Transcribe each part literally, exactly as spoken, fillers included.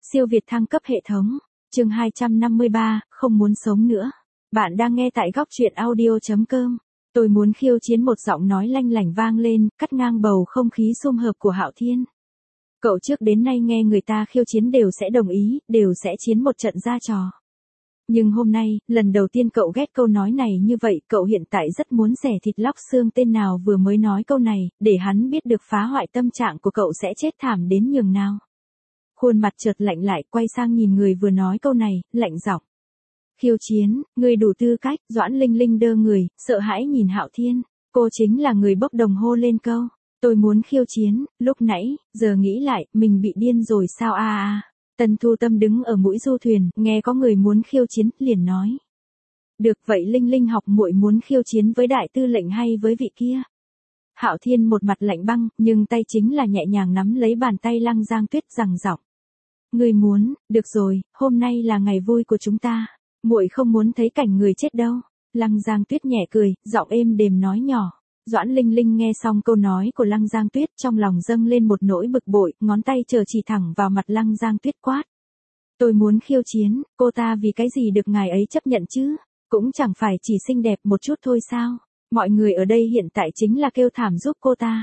Siêu việt thăng cấp hệ thống. Chương hai trăm năm mươi ba, không muốn sống nữa. Bạn đang nghe tại góc truyện audio chấm com. Tôi muốn khiêu chiến, một giọng nói lanh lảnh vang lên, cắt ngang bầu không khí sum họp của Hạo Thiên. Cậu trước đến nay nghe người ta khiêu chiến đều sẽ đồng ý, đều sẽ chiến một trận ra trò. Nhưng hôm nay, lần đầu tiên cậu ghét câu nói này như vậy, cậu hiện tại rất muốn xẻ thịt lóc xương tên nào vừa mới nói câu này, để hắn biết được phá hoại tâm trạng của cậu sẽ chết thảm đến nhường nào. Khuôn mặt chợt lạnh lại, quay sang nhìn người vừa nói câu này, lạnh giọng. Khiêu chiến, người đủ tư cách. Doãn Linh Linh đơ người, sợ hãi nhìn Hạo Thiên. Cô chính là người bốc đồng hô lên câu, tôi muốn khiêu chiến. Lúc nãy, giờ nghĩ lại, mình bị điên rồi sao a à, à. Tần Thu Tâm đứng ở mũi du thuyền, nghe có người muốn khiêu chiến, liền nói. Được vậy Linh Linh học muội muốn khiêu chiến với đại tư lệnh hay với vị kia? Hạo Thiên một mặt lạnh băng, nhưng tay chính là nhẹ nhàng nắm lấy bàn tay Lăng Giang Tuyết, rằng giọng. Người muốn, được rồi, hôm nay là ngày vui của chúng ta. Muội không muốn thấy cảnh người chết đâu. Lăng Giang Tuyết nhẹ cười, giọng êm đềm nói nhỏ. Doãn Linh Linh nghe xong câu nói của Lăng Giang Tuyết, trong lòng dâng lên một nỗi bực bội, ngón tay chờ chỉ thẳng vào mặt Lăng Giang Tuyết quát. Tôi muốn khiêu chiến, cô ta vì cái gì được ngài ấy chấp nhận chứ? Cũng chẳng phải chỉ xinh đẹp một chút thôi sao? Mọi người ở đây hiện tại chính là kêu thảm giúp cô ta.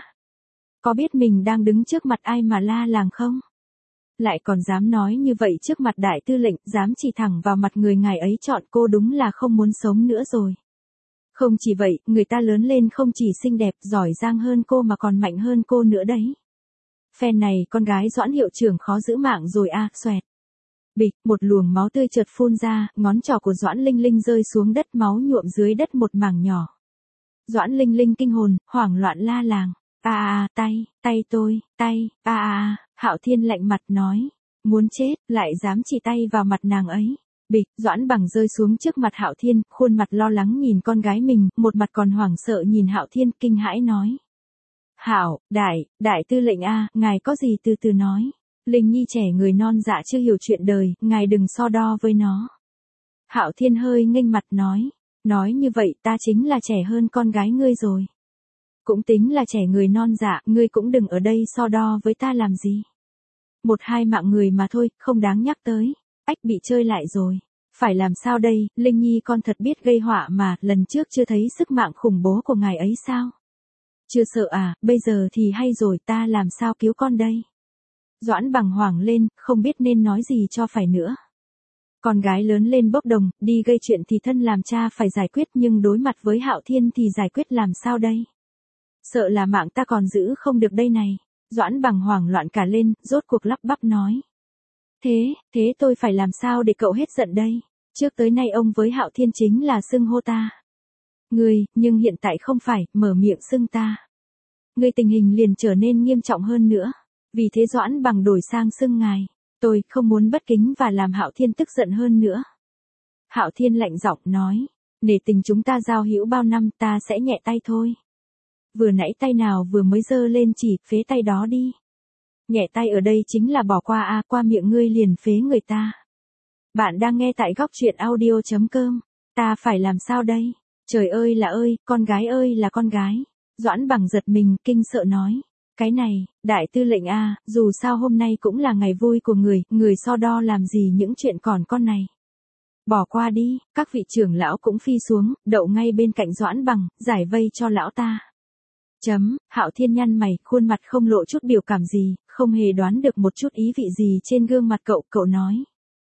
Có biết mình đang đứng trước mặt ai mà la làng không? Lại còn dám nói như vậy trước mặt đại tư lệnh, dám chỉ thẳng vào mặt người ngài ấy chọn, cô đúng là không muốn sống nữa rồi. Không chỉ vậy, người ta lớn lên không chỉ xinh đẹp, giỏi giang hơn cô mà còn mạnh hơn cô nữa đấy. Phen này con gái Doãn hiệu trưởng khó giữ mạng rồi a, à, xoẹt. Bịch, một luồng máu tươi chợt phun ra, ngón trỏ của Doãn Linh Linh rơi xuống đất, máu nhuộm dưới đất một mảng nhỏ. Doãn Linh Linh kinh hồn, hoảng loạn la làng. A à, a, à, tay, tay tôi, tay, a à, a, à. Hạo Thiên lạnh mặt nói, muốn chết, lại dám chỉ tay vào mặt nàng ấy. Bịch, Doãn Bằng rơi xuống trước mặt Hạo Thiên, khuôn mặt lo lắng nhìn con gái mình, một mặt còn hoảng sợ nhìn Hạo Thiên, kinh hãi nói. Hạo, đại, đại tư lệnh a, ngài có gì từ từ nói. Linh Nhi trẻ người non dạ chưa hiểu chuyện đời, ngài đừng so đo với nó. Hạo Thiên hơi nghênh mặt nói, nói như vậy ta chính là trẻ hơn con gái ngươi rồi. Cũng tính là trẻ người non dạ, ngươi cũng đừng ở đây so đo với ta làm gì. Một hai mạng người mà thôi, không đáng nhắc tới. Ách, bị chơi lại rồi. Phải làm sao đây, Linh Nhi con thật biết gây họa mà, lần trước chưa thấy sức mạng khủng bố của ngài ấy sao? Chưa sợ à, bây giờ thì hay rồi, ta làm sao cứu con đây? Doãn Bằng hoảng lên, không biết nên nói gì cho phải nữa. Con gái lớn lên bốc đồng, đi gây chuyện thì thân làm cha phải giải quyết, nhưng đối mặt với Hạo Thiên thì giải quyết làm sao đây? Sợ là mạng ta còn giữ không được đây này. Doãn Bằng hoảng loạn cả lên, rốt cuộc lắp bắp nói. Thế, thế tôi phải làm sao để cậu hết giận đây? Trước tới nay ông với Hạo Thiên chính là xưng hô ta. Ngươi, nhưng hiện tại không phải, mở miệng xưng ta. Ngươi tình hình liền trở nên nghiêm trọng hơn nữa. Vì thế Doãn Bằng đổi sang xưng ngài. Tôi không muốn bất kính và làm Hạo Thiên tức giận hơn nữa. Hạo Thiên lạnh giọng nói. Nể tình chúng ta giao hữu bao năm, ta sẽ nhẹ tay thôi. Vừa nãy tay nào vừa mới giơ lên chỉ, phế tay đó đi. Nhẹ tay ở đây chính là bỏ qua a, à, qua miệng ngươi liền phế người ta. Bạn đang nghe tại góc truyện audio chấm com. Ta phải làm sao đây? Trời ơi là ơi, con gái ơi là con gái. Doãn Bằng giật mình, kinh sợ nói. Cái này, đại tư lệnh a, à, dù sao hôm nay cũng là ngày vui của người, người so đo làm gì những chuyện còn con này. Bỏ qua đi, các vị trưởng lão cũng phi xuống, đậu ngay bên cạnh Doãn Bằng, giải vây cho lão ta. Chấm, Hạo Thiên nhăn mày, khuôn mặt không lộ chút biểu cảm gì, không hề đoán được một chút ý vị gì trên gương mặt cậu, cậu nói.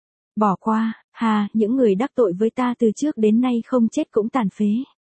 Bỏ qua, hà, những người đắc tội với ta từ trước đến nay không chết cũng tàn phế.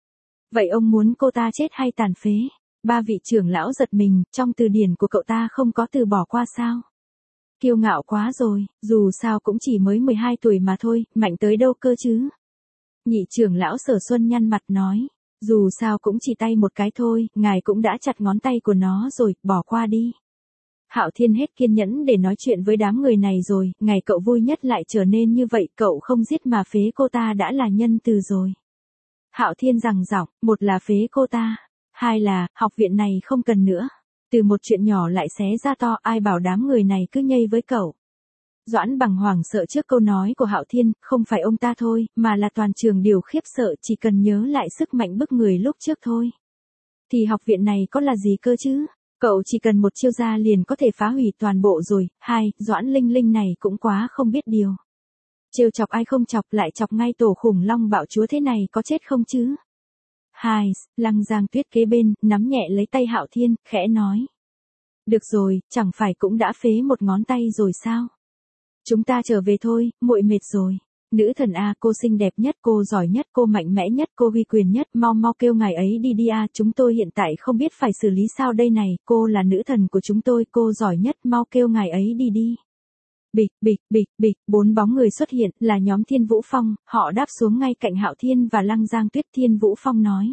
Vậy ông muốn cô ta chết hay tàn phế? Ba vị trưởng lão giật mình, trong từ điển của cậu ta không có từ bỏ qua sao? Kiêu ngạo quá rồi, dù sao cũng chỉ mới mười hai tuổi mà thôi, mạnh tới đâu cơ chứ? Nhị trưởng lão Sở Xuân nhăn mặt nói. Dù sao cũng chỉ tay một cái thôi, ngài cũng đã chặt ngón tay của nó rồi, bỏ qua đi. Hạo Thiên hết kiên nhẫn để nói chuyện với đám người này rồi, ngày cậu vui nhất lại trở nên như vậy, cậu không giết mà phế cô ta đã là nhân từ rồi. Hạo Thiên rằng giọng, một là phế cô ta, hai là, học viện này không cần nữa. Từ một chuyện nhỏ lại xé ra to, ai bảo đám người này cứ nhây với cậu. Doãn Bằng hoảng sợ trước câu nói của Hạo Thiên, không phải ông ta thôi, mà là toàn trường đều khiếp sợ, chỉ cần nhớ lại sức mạnh bức người lúc trước thôi. Thì học viện này có là gì cơ chứ? Cậu chỉ cần một chiêu ra liền có thể phá hủy toàn bộ rồi. Hai, Doãn Linh Linh này cũng quá không biết điều. Trêu chọc ai không chọc lại chọc ngay tổ khủng long bạo chúa thế này có chết không chứ? Hai, Lăng Giang Tuyết kế bên, nắm nhẹ lấy tay Hạo Thiên, khẽ nói. Được rồi, chẳng phải cũng đã phế một ngón tay rồi sao? Chúng ta trở về thôi, muội mệt rồi. Nữ thần a, cô xinh đẹp nhất, cô giỏi nhất, cô mạnh mẽ nhất, cô uy quyền nhất, mau mau kêu ngài ấy đi đi a, chúng tôi hiện tại không biết phải xử lý sao đây này, cô là nữ thần của chúng tôi, cô giỏi nhất, mau kêu ngài ấy đi đi. Bịch, bịch, bịch, bịch, bốn bóng người xuất hiện, là nhóm Thiên Vũ Phong, họ đáp xuống ngay cạnh Hạo Thiên và Lăng Giang Tuyết. Thiên Vũ Phong nói.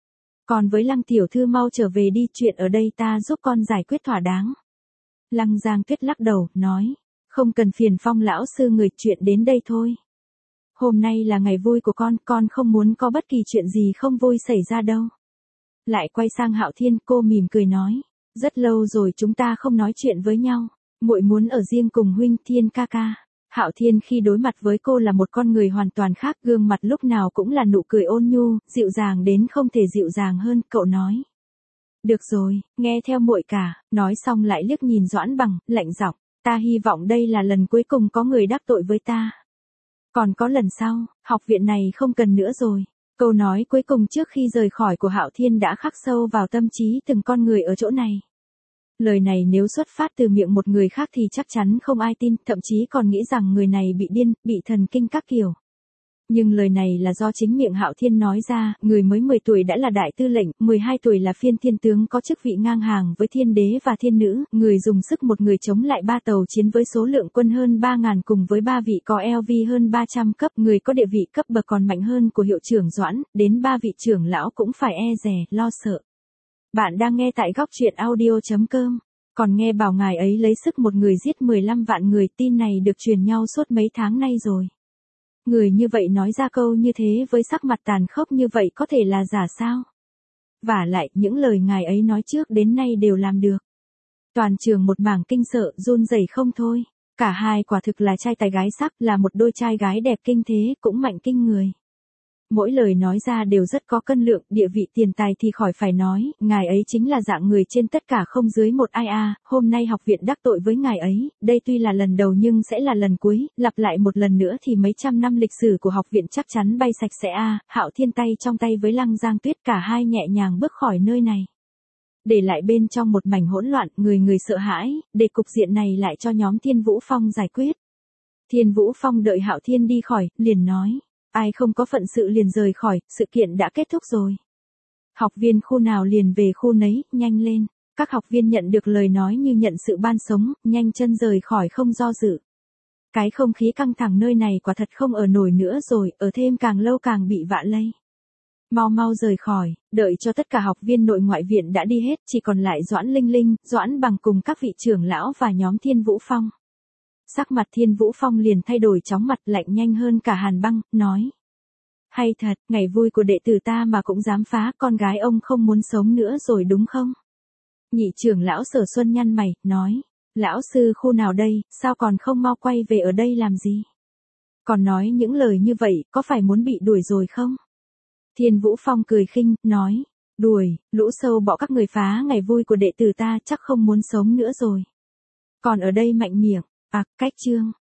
Còn với Lăng tiểu thư mau trở về đi, chuyện ở đây ta giúp con giải quyết thỏa đáng. Lăng Giang Tuyết lắc đầu, nói. Không cần phiền Phong lão sư người, chuyện đến đây thôi. Hôm nay là ngày vui của con, con không muốn có bất kỳ chuyện gì không vui xảy ra đâu. Lại quay sang Hạo Thiên, cô mỉm cười nói. Rất lâu rồi chúng ta không nói chuyện với nhau. Muội muốn ở riêng cùng huynh Thiên ca ca. Hạo Thiên khi đối mặt với cô là một con người hoàn toàn khác, gương mặt lúc nào cũng là nụ cười ôn nhu, dịu dàng đến không thể dịu dàng hơn, cậu nói. Được rồi, nghe theo muội cả, nói xong lại liếc nhìn Doãn Bằng, lạnh giọng, ta hy vọng đây là lần cuối cùng có người đắc tội với ta. Còn có lần sau, học viện này không cần nữa rồi. Câu nói cuối cùng trước khi rời khỏi của Hạo Thiên đã khắc sâu vào tâm trí từng con người ở chỗ này. Lời này nếu xuất phát từ miệng một người khác thì chắc chắn không ai tin, thậm chí còn nghĩ rằng người này bị điên, bị thần kinh các kiểu. Nhưng lời này là do chính miệng Hạo Thiên nói ra, người mới mười tuổi đã là đại tư lệnh, mười hai tuổi là phiên thiên tướng có chức vị ngang hàng với thiên đế và thiên nữ, người dùng sức một người chống lại ba tàu chiến với số lượng quân hơn ba ngàn cùng với ba vị có L V hơn ba trăm cấp, người có địa vị cấp bậc còn mạnh hơn của hiệu trưởng Doãn, đến ba vị trưởng lão cũng phải e dè, lo sợ. Bạn đang nghe tại góc truyện audio chấm com. Còn nghe bảo ngài ấy lấy sức một người giết mười lăm vạn người, tin này được truyền nhau suốt mấy tháng nay rồi. Người như vậy nói ra câu như thế với sắc mặt tàn khốc như vậy có thể là giả sao? Vả lại, những lời ngài ấy nói trước đến nay đều làm được. Toàn trường một mảng kinh sợ, run rẩy không thôi. Cả hai quả thực là trai tài gái sắc, là một đôi trai gái đẹp kinh thế, cũng mạnh kinh người. Mỗi lời nói ra đều rất có cân lượng, địa vị tiền tài thì khỏi phải nói, ngài ấy chính là dạng người trên tất cả không dưới một ai a. Hôm nay học viện đắc tội với ngài ấy, đây tuy là lần đầu nhưng sẽ là lần cuối, lặp lại một lần nữa thì mấy trăm năm lịch sử của học viện chắc chắn bay sạch sẽ a. Hạo Thiên tay trong tay với Lăng Giang Tuyết, cả hai nhẹ nhàng bước khỏi nơi này. Để lại bên trong một mảnh hỗn loạn, người người sợ hãi, để cục diện này lại cho nhóm Thiên Vũ Phong giải quyết. Thiên Vũ Phong đợi Hạo Thiên đi khỏi, liền nói. Ai không có phận sự liền rời khỏi, sự kiện đã kết thúc rồi. Học viên khu nào liền về khu nấy, nhanh lên. Các học viên nhận được lời nói như nhận sự ban sống, nhanh chân rời khỏi không do dự. Cái không khí căng thẳng nơi này quả thật không ở nổi nữa rồi, ở thêm càng lâu càng bị vạ lây. Mau mau rời khỏi, đợi cho tất cả học viên nội ngoại viện đã đi hết, chỉ còn lại Doãn Linh Linh, Doãn Bằng cùng các vị trưởng lão và nhóm Thiên Vũ Phong. Sắc mặt Thiên Vũ Phong liền thay đổi chóng mặt, lạnh nhanh hơn cả hàn băng, nói. Hay thật, ngày vui của đệ tử ta mà cũng dám phá, con gái ông không muốn sống nữa rồi đúng không? Nhị trưởng lão Sở Xuân nhăn mày, nói. Lão sư khu nào đây, sao còn không mau quay về ở đây làm gì? Còn nói những lời như vậy, có phải muốn bị đuổi rồi không? Thiên Vũ Phong cười khinh, nói. Đuổi, lũ sâu bọ các người phá ngày vui của đệ tử ta chắc không muốn sống nữa rồi. Còn ở đây mạnh miệng. À, cách chương.